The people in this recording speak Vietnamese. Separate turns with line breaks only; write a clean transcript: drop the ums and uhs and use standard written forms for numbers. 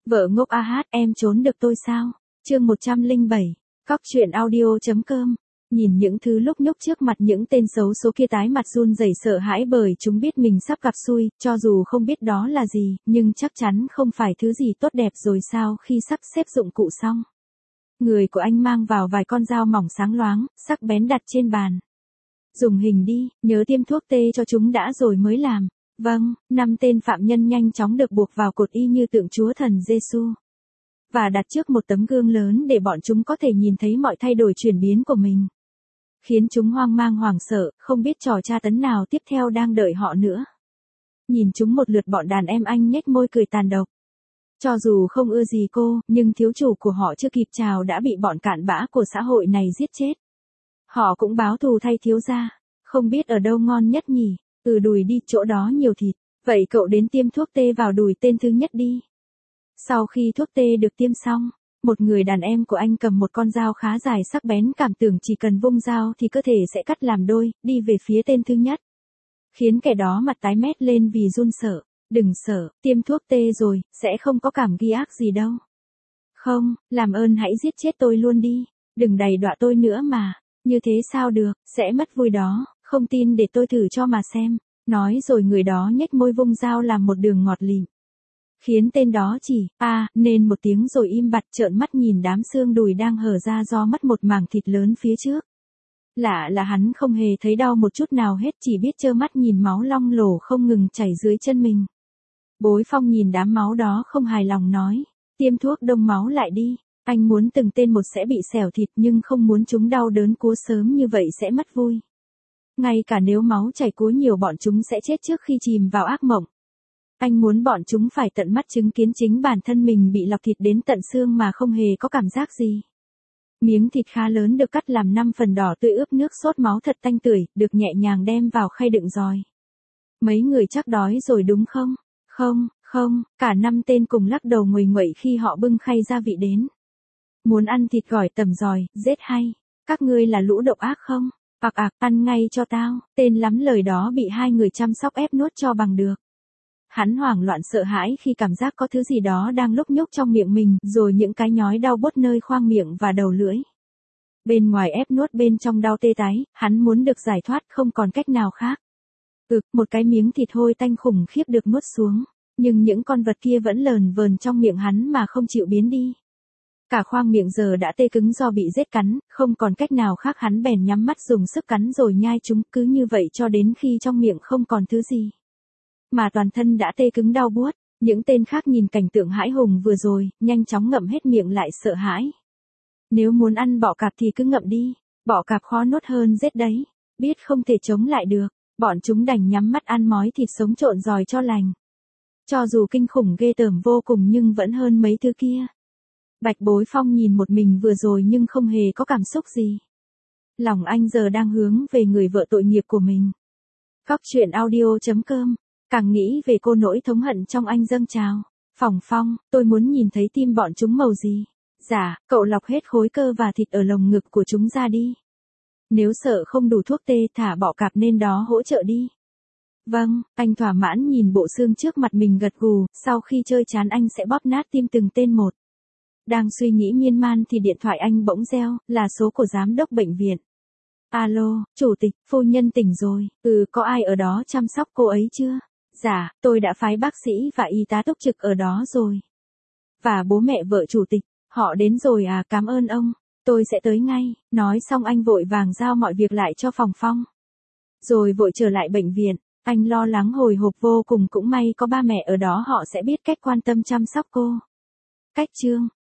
Vợ ngốc a hát, em trốn được tôi sao? Chương 107. Cóc truyện audio.com. Nhìn những thứ lúc nhúc trước mặt những tên xấu số kia tái mặt run rẩy sợ hãi bởi chúng biết mình sắp gặp xui, cho dù không biết đó là gì, nhưng chắc chắn không phải thứ gì tốt đẹp rồi sao khi sắp xếp dụng cụ xong. Người của anh mang vào vài con dao mỏng sáng loáng, sắc bén đặt trên bàn. Dùng hình đi, nhớ tiêm thuốc tê cho chúng đã rồi mới làm. Vâng, 5 tên phạm nhân nhanh chóng được buộc vào cột y như tượng Chúa Thần Giêsu và đặt trước một tấm gương lớn để bọn chúng có thể nhìn thấy mọi thay đổi chuyển biến của mình. Khiến chúng hoang mang hoảng sợ, không biết trò tra tấn nào tiếp theo đang đợi họ nữa. Nhìn chúng một lượt bọn đàn em anh nhếch môi cười tàn độc. Cho dù không ưa gì cô, nhưng thiếu chủ của họ chưa kịp chào đã bị bọn cặn bã của xã hội này giết chết. Họ cũng báo thù thay thiếu gia. Không biết ở đâu ngon nhất nhỉ? Đùi đi, chỗ đó nhiều thịt. Vậy cậu đến tiêm thuốc tê vào đùi tên thứ nhất đi. Sau khi thuốc tê được tiêm xong, một người đàn em của anh cầm một con dao khá dài sắc bén, cảm tưởng chỉ cần vung dao thì cơ thể sẽ cắt làm đôi, đi về phía tên thứ nhất. Khiến kẻ đó mặt tái mét lên vì run sợ. Đừng sợ, tiêm thuốc tê rồi, sẽ không có cảm ghi ác gì đâu. Không, làm ơn hãy giết chết tôi luôn đi. Đừng đầy đọa tôi nữa mà. Như thế sao được, sẽ mất vui đó. Không tin để tôi thử cho mà xem. Nói rồi người đó nhếch môi vung dao làm một đường ngọt lịm. Khiến tên đó chỉ, nên một tiếng rồi im bặt trợn mắt nhìn đám xương đùi đang hở ra do mất một mảng thịt lớn phía trước. Lạ là hắn không hề thấy đau một chút nào hết, chỉ biết trơ mắt nhìn máu loang lổ không ngừng chảy dưới chân mình. Bối Phong nhìn đám máu đó không hài lòng nói, tiêm thuốc đông máu lại đi. Anh muốn từng tên một sẽ bị xẻo thịt nhưng không muốn chúng đau đớn cúa sớm như vậy sẽ mất vui. Ngay cả nếu máu chảy cúa nhiều bọn chúng sẽ chết trước khi chìm vào ác mộng. Anh muốn bọn chúng phải tận mắt chứng kiến chính bản thân mình bị lọc thịt đến tận xương mà không hề có cảm giác gì. Miếng thịt khá lớn được cắt làm 5 phần đỏ tươi ướp nước sốt máu thật tanh tưởi, được nhẹ nhàng đem vào khay đựng giòi. Mấy người chắc đói rồi đúng không? Không, cả 5 tên cùng lắc đầu nguầy nguậy khi họ bưng khay gia vị đến. Muốn ăn thịt gỏi tẩm giòi, rết hay? Các ngươi là lũ độc ác không? Ăn ngay cho tao. Tên lắm lời đó bị hai người chăm sóc ép nuốt cho bằng được. Hắn hoảng loạn sợ hãi khi cảm giác có thứ gì đó đang lúc nhúc trong miệng mình, rồi những cái nhói đau buốt nơi khoang miệng và đầu lưỡi. Bên ngoài ép nuốt, bên trong đau tê tái, hắn muốn được giải thoát không còn cách nào khác. Một cái miếng thịt hôi tanh khủng khiếp được nuốt xuống, nhưng những con vật kia vẫn lờn vờn trong miệng hắn mà không chịu biến đi. Cả khoang miệng giờ đã tê cứng do bị rết cắn, không còn cách nào khác hắn bèn nhắm mắt dùng sức cắn rồi nhai chúng, cứ như vậy cho đến khi trong miệng không còn thứ gì. Mà toàn thân đã tê cứng đau buốt. Những tên khác nhìn cảnh tượng hãi hùng vừa rồi, nhanh chóng ngậm hết miệng lại sợ hãi. Nếu muốn ăn bọ cạp thì cứ ngậm đi, bọ cạp khó nuốt hơn rết đấy. Biết không thể chống lại được, bọn chúng đành nhắm mắt ăn mói thịt sống trộn giòi cho lành. Cho dù kinh khủng ghê tởm vô cùng nhưng vẫn hơn mấy thứ kia. Bạch Bối Phong nhìn một mình vừa rồi nhưng không hề có cảm xúc gì. Lòng anh giờ đang hướng về người vợ tội nghiệp của mình. Cóc truyện audio.com. Càng nghĩ về cô, nỗi thống hận trong anh dâng trào. Phong, tôi muốn nhìn thấy tim bọn chúng màu gì. Dạ, cậu lọc hết khối cơ và thịt ở lồng ngực của chúng ra đi. Nếu sợ không đủ thuốc tê thả bọ cạp nên đó hỗ trợ đi. Vâng, anh thỏa mãn nhìn bộ xương trước mặt mình gật gù, sau khi chơi chán anh sẽ bóp nát tim từng tên một. Đang suy nghĩ miên man thì điện thoại anh bỗng reo, là số của giám đốc bệnh viện. Alo, chủ tịch, phu nhân tỉnh rồi, có ai ở đó chăm sóc cô ấy chưa? Dạ, tôi đã phái bác sĩ và y tá túc trực ở đó rồi. Và bố mẹ vợ chủ tịch, họ đến rồi à, cảm ơn ông, tôi sẽ tới ngay. Nói xong anh vội vàng giao mọi việc lại cho Phòng Phong. Rồi vội trở lại bệnh viện, anh lo lắng hồi hộp vô cùng, cũng may có ba mẹ ở đó, họ sẽ biết cách quan tâm chăm sóc cô. Cách chương